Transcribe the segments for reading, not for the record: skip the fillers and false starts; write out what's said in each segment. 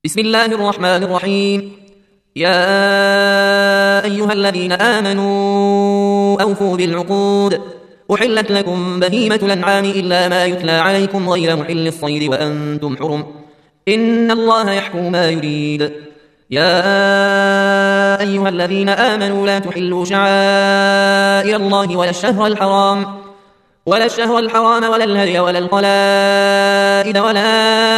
بسم الله الرحمن الرحيم. يا أيها الذين آمنوا أوفوا بالعقود. أحلت لكم بهيمة الأنعام إلا ما يتلى عليكم غير محل الصيد وأنتم حرم، إن الله يحكم ما يريد. يا أيها الذين آمنوا لا تحلوا شعائر الله ولا الشهر الحرام ولا الهدي ولا القلائد ولا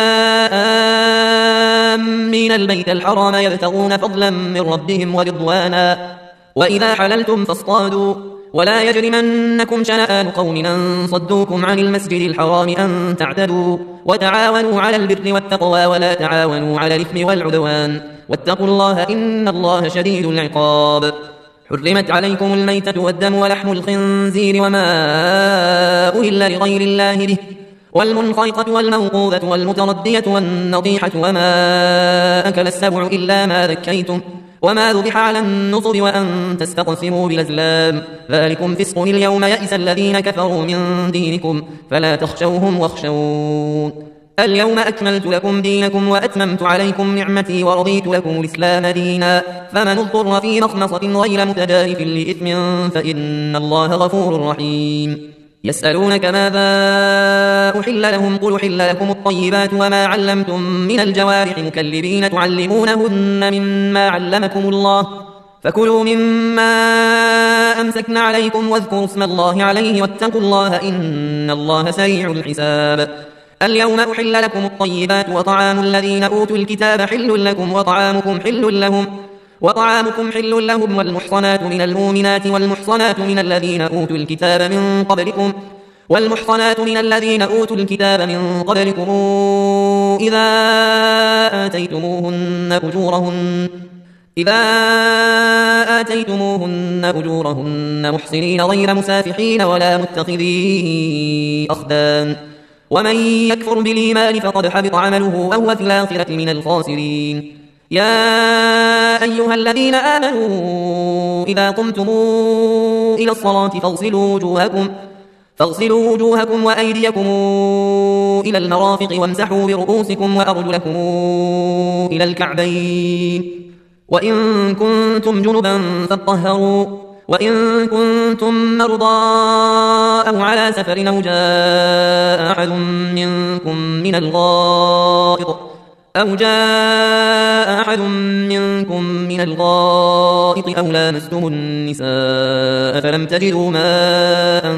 آمين البيت الحرام يبتغون فضلا من ربهم ورضوانا، وإذا حللتم فاصطادوا، ولا يجرمنكم شنآن قوم أن صدوكم عن المسجد الحرام أن تعتدوا، وتعاونوا على البر والتقوى ولا تعاونوا على الإثم والعدوان، واتقوا الله إن الله شديد العقاب. حرمت عليكم الميتة والدم ولحم الخنزير وما أهل لغير الله به، والمنخنقة والموقوذة والمتردية والنطيحة وما أكل السبع إلا ما ذكيتم وما ذبح على النصب وأن تستقسموا بالأزلام، ذلكم فسق. اليوم يئس الذين كفروا من دينكم فلا تخشوهم واخشون. اليوم أكملت لكم دينكم وأتممت عليكم نعمتي ورضيت لكم الإسلام دينا، فمن اضطر في مخمصة غير متجارف لإثم فإن الله غفور رحيم. يسألونك ماذا أحل لهم قل أحل لكم الطيبات وما علمتم من الجوارح مكلبين تعلمونهن مما علمكم الله، فكلوا مما أمسكن عليكم واذكروا اسم الله عليه واتقوا الله إن الله سريع الحساب. اليوم أحل لكم الطيبات وطعام الذين أوتوا الكتاب حل لكم وطعامكم حل لهم والمحصنات من المؤمنات والمحصنات من الذين أوتوا الكتاب من قبلكم إذا آتيتموهن أجورهن محصنين غير مسافحين ولا متخذي أخدان، ومن يكفر بالإيمان فقد حبط عمله وهو في الآخرة من الخاسرين. يا أيها الذين آمنوا إذا قمتم إلى الصلاة فاغسلوا وجوهكم وأيديكم إلى المرافق وامسحوا برؤوسكم وأرجلكم إلى الكعبين، وإن كنتم جنبا فاطهروا، وإن كنتم مرضى أو على سفر أو جاء أحد منكم من الغائط أو لامستم النساء فلم تجدوا ماء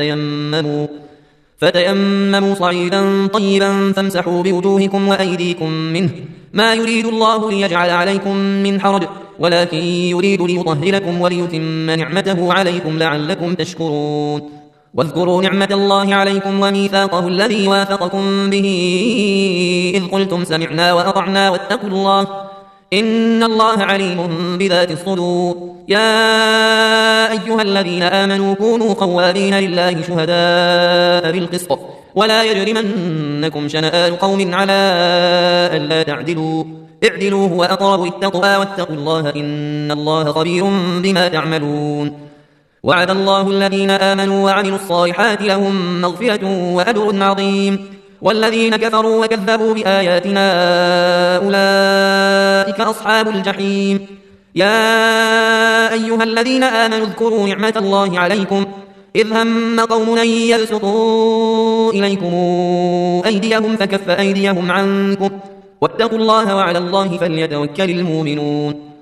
فتيمموا صعيدا طيبا فامسحوا بوجوهكم وأيديكم منه، ما يريد الله ليجعل عليكم من حرج ولكن يريد ليطهركم وليتم نعمته عليكم لعلكم تشكرون. واذكروا نعمة الله عليكم وميثاقه الذي واثقكم به إذ قلتم سمعنا وأطعنا واتقوا الله إن الله عليم بذات الصدور. يا أيها الذين آمنوا كونوا قوامين لله شهداء بالقسط ولا يجرمنكم شنآن قوم على ألا تعدلوا، اعدلوا هو أقرب للتقوى واتقوا الله إن الله خبير بما تعملون. وعد الله الذين آمنوا وعملوا الصالحات لهم مغفرة وأجر عظيم، والذين كفروا وكذبوا بآياتنا أولئك أصحاب الجحيم. يا أيها الذين آمنوا اذكروا نعمة الله عليكم إذ هم قوم أن يبسطوا إليكم أيديهم فكف أيديهم عنكم، واتقوا الله وعلى الله فليتوكل المؤمنون.